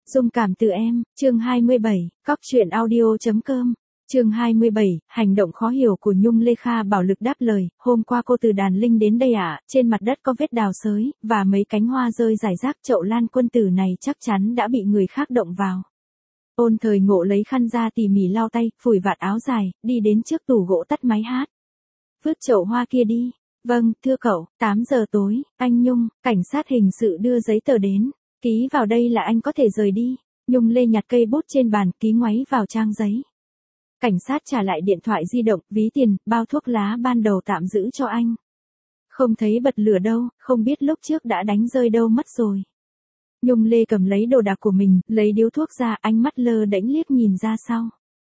Dung cảm từ em, chương 27, cóc truyện audio.com. Chương 27, hành động khó hiểu của Nhung Lê. Kha Bảo Lực đáp lời, hôm qua cô từ Đàn Linh đến đây ạ, trên mặt đất có vết đào xới, và mấy cánh hoa rơi rải rác, chậu lan quân tử này chắc chắn đã bị người khác động vào. Ôn Thời Ngộ lấy khăn ra tỉ mỉ lau tay, phủi vạt áo dài, đi đến trước tủ gỗ tắt máy hát. Vứt chậu hoa kia đi. Vâng, thưa cậu, 8 giờ tối, anh Nhung, cảnh sát hình sự đưa giấy tờ đến. Ký vào đây là anh có thể rời đi. Nhung Lê nhặt cây bút trên bàn, ký ngoáy vào trang giấy. Cảnh sát trả lại điện thoại di động, ví tiền, bao thuốc lá ban đầu tạm giữ cho anh. Không thấy bật lửa đâu, không biết lúc trước đã đánh rơi đâu mất rồi. Nhung Lê cầm lấy đồ đạc của mình, lấy điếu thuốc ra, ánh mắt lơ đễnh liếc nhìn ra sau.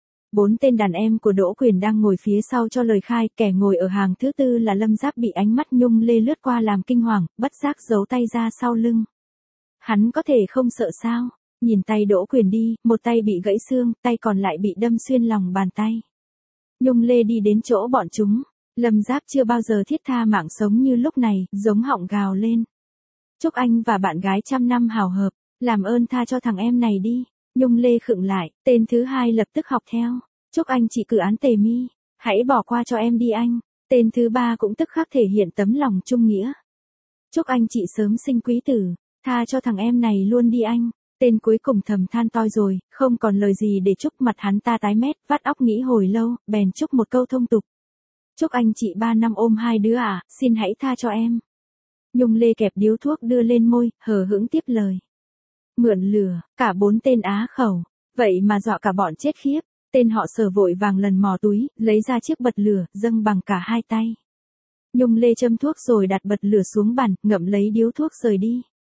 4 tên đàn em của Đỗ Quyền đang ngồi phía sau cho lời khai, kẻ ngồi ở hàng thứ tư là Lâm Giáp bị ánh mắt Nhung Lê lướt qua làm kinh hoàng, bất giác giấu tay ra sau lưng. Hắn có thể không sợ sao? Nhìn tay Đỗ Quyền đi, một tay bị gãy xương, tay còn lại bị đâm xuyên lòng bàn tay. Nhung Lê đi đến chỗ bọn chúng. Lâm Giáp chưa bao giờ thiết tha mạng sống như lúc này, giống họng gào lên. Chúc anh và bạn gái trăm năm hào hợp, làm ơn tha cho thằng em này đi. Nhung Lê khựng lại, tên thứ hai lập tức học theo. Chúc anh chị cử án tề mi, hãy bỏ qua cho em đi anh. Tên thứ ba cũng tức khắc thể hiện tấm lòng trung nghĩa. Chúc anh chị sớm sinh quý tử, tha cho thằng em này luôn đi anh. Tên cuối cùng thầm than toi rồi, không còn lời gì để chúc, mặt hắn ta tái mét, vắt óc nghĩ hồi lâu, bèn chúc một câu thông tục. Chúc anh chị 3 năm ôm 2 đứa à, xin hãy tha cho em. Nhung Lê kẹp điếu thuốc đưa lên môi, hờ hững tiếp lời. Mượn lửa, cả 4 tên á khẩu, vậy mà dọa cả bọn chết khiếp. Tên họ Sở vội vàng lần mò túi, lấy ra chiếc bật lửa, dâng bằng cả hai tay. Nhung Lê châm thuốc rồi đặt bật lửa xuống bàn, ngậm lấy điếu thuốc rời đi.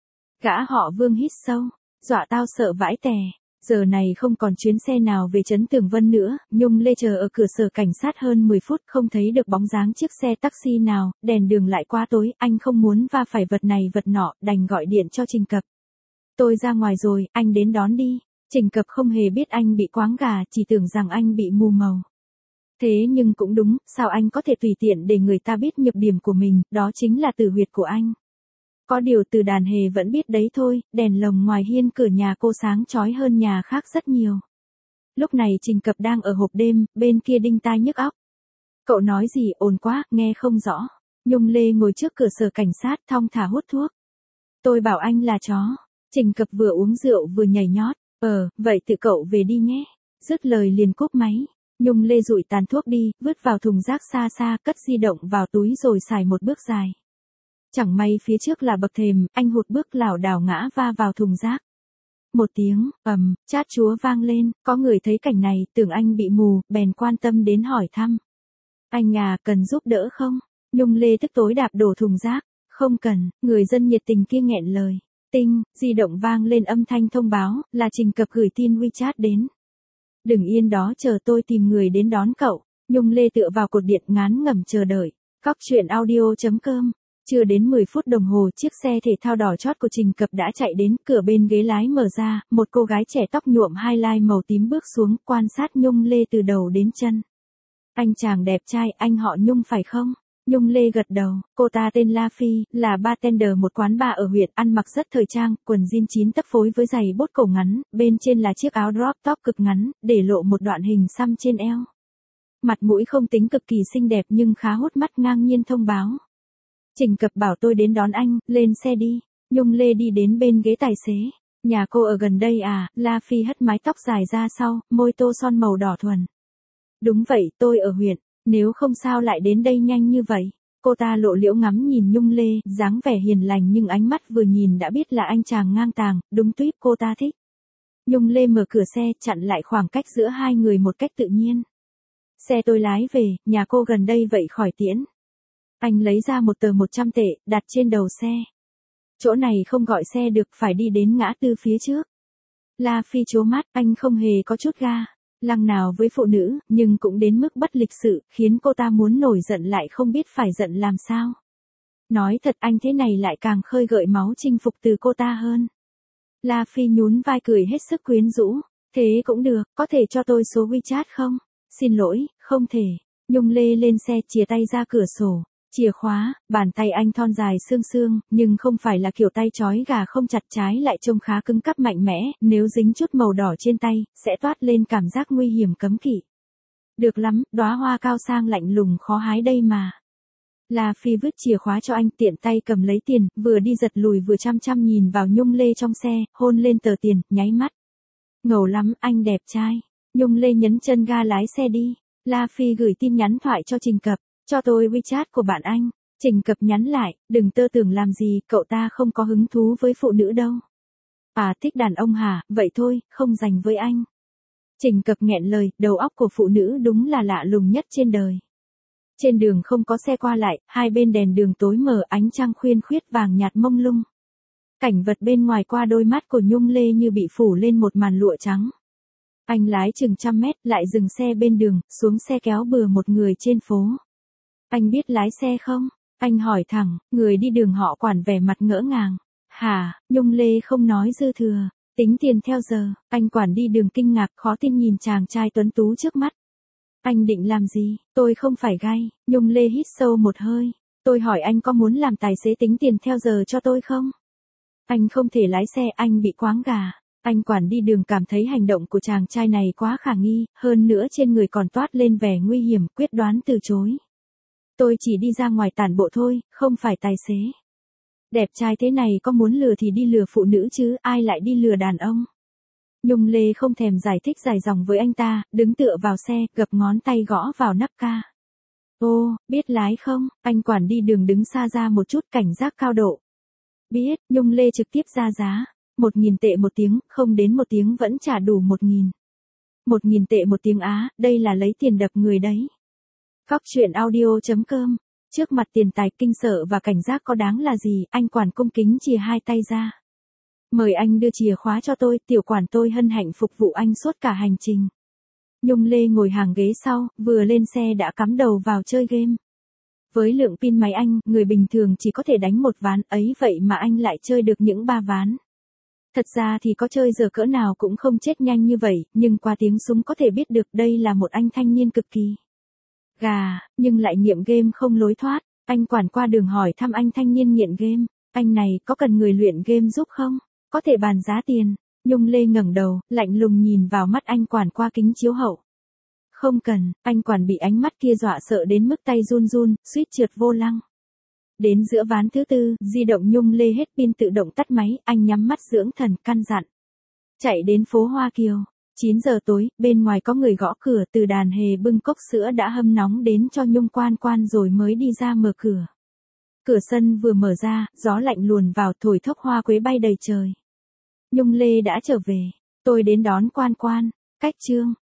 Gã họ Vương hít sâu, dọa tao sợ vãi tè. Giờ này không còn chuyến xe nào về trấn Tường Vân nữa, Nhung Lê chờ ở cửa sở cảnh sát hơn 10 phút không thấy được bóng dáng chiếc xe taxi nào, đèn đường lại quá tối, anh không muốn va phải vật này vật nọ, đành gọi điện cho Trình Cập. Tôi ra ngoài rồi, anh đến đón đi. Trình Cập không hề biết anh bị quáng gà, chỉ tưởng rằng anh bị mù màu. Thế nhưng cũng đúng, sao anh có thể tùy tiện để người ta biết nhược điểm của mình, đó chính là tử huyệt của anh. Có điều Từ Đàn Hề vẫn biết đấy thôi, đèn lồng ngoài hiên cửa nhà cô sáng chói hơn nhà khác rất nhiều. Lúc này Trình Cập đang ở hộp đêm, bên kia đinh tai nhức óc. Cậu nói gì ồn quá, nghe không rõ. Nhung Lê ngồi trước cửa sở cảnh sát thong thả hút thuốc. Tôi bảo anh là chó. Trình Cập vừa uống rượu vừa nhảy nhót. Vậy tự cậu về đi nhé. Dứt lời liền cúp máy. Nhung Lê dụi tàn thuốc đi, vứt vào thùng rác xa xa, cất di động vào túi rồi xài một bước dài. Chẳng may phía trước là bậc thềm, anh hụt bước lảo đảo ngã va vào thùng rác. Một tiếng, chát chúa vang lên, có người thấy cảnh này, tưởng anh bị mù, bèn quan tâm đến hỏi thăm. Anh à, cần giúp đỡ không? Nhung Lê tức tối đạp đổ thùng rác. Không cần, người dân nhiệt tình kia nghẹn lời. Tinh, di động vang lên âm thanh thông báo, là Trình Cập gửi tin WeChat đến. Đừng yên đó chờ tôi tìm người đến đón cậu. Nhung Lê tựa vào cột điện ngán ngẩm chờ đợi. Cóc truyện audio.com. Chưa đến 10 phút đồng hồ, chiếc xe thể thao đỏ chót của Trình Cập đã chạy đến, cửa bên ghế lái mở ra, một cô gái trẻ tóc nhuộm highlight màu tím bước xuống, quan sát Nhung Lê từ đầu đến chân. Anh chàng đẹp trai, anh họ Nhung phải không? Nhung Lê gật đầu, cô ta tên La Phi, là bartender một quán bar ở huyện, ăn mặc rất thời trang, quần jean 9 tấc phối với giày bốt cổ ngắn, bên trên là chiếc áo crop top cực ngắn, để lộ một đoạn hình xăm trên eo. Mặt mũi không tính cực kỳ xinh đẹp nhưng khá hút mắt, ngang nhiên thông báo. Trình Cập bảo tôi đến đón anh, lên xe đi. Nhung Lê đi đến bên ghế tài xế. Nhà cô ở gần đây à? La Phi hất mái tóc dài ra sau, môi tô son màu đỏ thuần. Đúng vậy, tôi ở huyện. Nếu không sao lại đến đây nhanh như vậy. Cô ta lộ liễu ngắm nhìn Nhung Lê, dáng vẻ hiền lành nhưng ánh mắt vừa nhìn đã biết là anh chàng ngang tàng, đúng tuýp cô ta thích. Nhung Lê mở cửa xe, chặn lại khoảng cách giữa hai người một cách tự nhiên. Xe tôi lái về, nhà cô gần đây vậy khỏi tiễn. Anh lấy ra một tờ 100 tệ, đặt trên đầu xe. Chỗ này không gọi xe được, phải đi đến ngã tư phía trước. La Phi trố mắt, anh không hề có chút ga lăng nào với phụ nữ, nhưng cũng đến mức bất lịch sự, khiến cô ta muốn nổi giận lại không biết phải giận làm sao. Nói thật anh thế này lại càng khơi gợi máu chinh phục từ cô ta hơn. La Phi nhún vai cười hết sức quyến rũ. Thế cũng được, có thể cho tôi số WeChat không? Xin lỗi, không thể. Nhung Lê lên xe chìa tay ra cửa sổ. Chìa khóa, bàn tay anh thon dài xương xương, nhưng không phải là kiểu tay trói gà không chặt, trái lại trông khá cứng cáp mạnh mẽ, nếu dính chút màu đỏ trên tay, sẽ toát lên cảm giác nguy hiểm cấm kỵ. Được lắm, đóa hoa cao sang lạnh lùng khó hái đây mà. La Phi vứt chìa khóa cho anh, tiện tay cầm lấy tiền, vừa đi giật lùi vừa chăm chăm nhìn vào Nhung Lê trong xe, hôn lên tờ tiền, nháy mắt. Ngầu lắm, anh đẹp trai. Nhung Lê nhấn chân ga lái xe đi. La Phi gửi tin nhắn thoại cho Trình Cập, cho tôi WeChat của bạn anh. Trình Cập nhắn lại, đừng tơ tưởng làm gì, cậu ta không có hứng thú với phụ nữ đâu. À, thích đàn ông hả, vậy thôi, không dành với anh. Trình Cập nghẹn lời, đầu óc của phụ nữ đúng là lạ lùng nhất trên đời. Trên đường không có xe qua lại, hai bên đèn đường tối mờ, ánh trăng khuyên khuyết vàng nhạt mông lung. Cảnh vật bên ngoài qua đôi mắt của Nhung Lê như bị phủ lên một màn lụa trắng. Anh lái chừng 100 mét, lại dừng xe bên đường, xuống xe kéo bừa một người trên phố. Anh biết lái xe không? Anh hỏi thẳng, người đi đường họ Quản vẻ mặt ngỡ ngàng. Hả, Nhung Lê không nói dư thừa, tính tiền theo giờ. Anh Quản đi đường kinh ngạc khó tin nhìn chàng trai tuấn tú trước mắt. Anh định làm gì? Tôi không phải gay. Nhung Lê hít sâu một hơi. Tôi hỏi anh có muốn làm tài xế tính tiền theo giờ cho tôi không? Anh không thể lái xe, anh bị quáng gà. Anh Quản đi đường cảm thấy hành động của chàng trai này quá khả nghi, hơn nữa trên người còn toát lên vẻ nguy hiểm, quyết đoán từ chối. Tôi chỉ đi ra ngoài tản bộ thôi, không phải tài xế. Đẹp trai thế này có muốn lừa thì đi lừa phụ nữ chứ, ai lại đi lừa đàn ông. Nhung Lê không thèm giải thích dài dòng với anh ta, đứng tựa vào xe, gập ngón tay gõ vào nắp ca. Ô, biết lái không? Anh Quản đi đường đứng xa ra một chút, cảnh giác cao độ. Biết, Nhung Lê trực tiếp ra giá. 1.000 tệ một tiếng, không đến 1 tiếng vẫn trả đủ 1.000. 1.000 tệ một tiếng á, đây là lấy tiền đập người đấy. Góc truyện audio.com. Trước mặt tiền tài, kinh sợ và cảnh giác có đáng là gì, anh Quản cung kính chìa hai tay ra. Mời anh đưa chìa khóa cho tôi, tiểu Quản tôi hân hạnh phục vụ anh suốt cả hành trình. Nhung Lê ngồi hàng ghế sau, vừa lên xe đã cắm đầu vào chơi game. Với lượng pin máy anh, người bình thường chỉ có thể đánh 1 ván, ấy vậy mà anh lại chơi được những 3 ván. Thật ra thì có chơi giờ cỡ nào cũng không chết nhanh như vậy, nhưng qua tiếng súng có thể biết được đây là một anh thanh niên cực kỳ gà, nhưng lại nghiện game không lối thoát. Anh Quản qua đường hỏi thăm anh thanh niên nghiện game, anh này có cần người luyện game giúp không? Có thể bàn giá tiền. Nhung Lê ngẩng đầu, lạnh lùng nhìn vào mắt anh Quản qua kính chiếu hậu. Không cần, anh Quản bị ánh mắt kia dọa sợ đến mức tay run run, suýt trượt vô lăng. Đến giữa ván thứ 4, di động Nhung Lê hết pin tự động tắt máy, anh nhắm mắt dưỡng thần, căn dặn. Chạy đến phố Hoa Kiều. 9 giờ tối, bên ngoài có người gõ cửa, Từ Đàn hề bưng cốc sữa đã hâm nóng đến cho Nhung Quan Quan rồi mới đi ra mở cửa. Cửa sân vừa mở ra, gió lạnh luồn vào thổi thốc hoa quế bay đầy trời. Nhung Lê đã trở về. Tôi đến đón Quan Quan. Cách chương.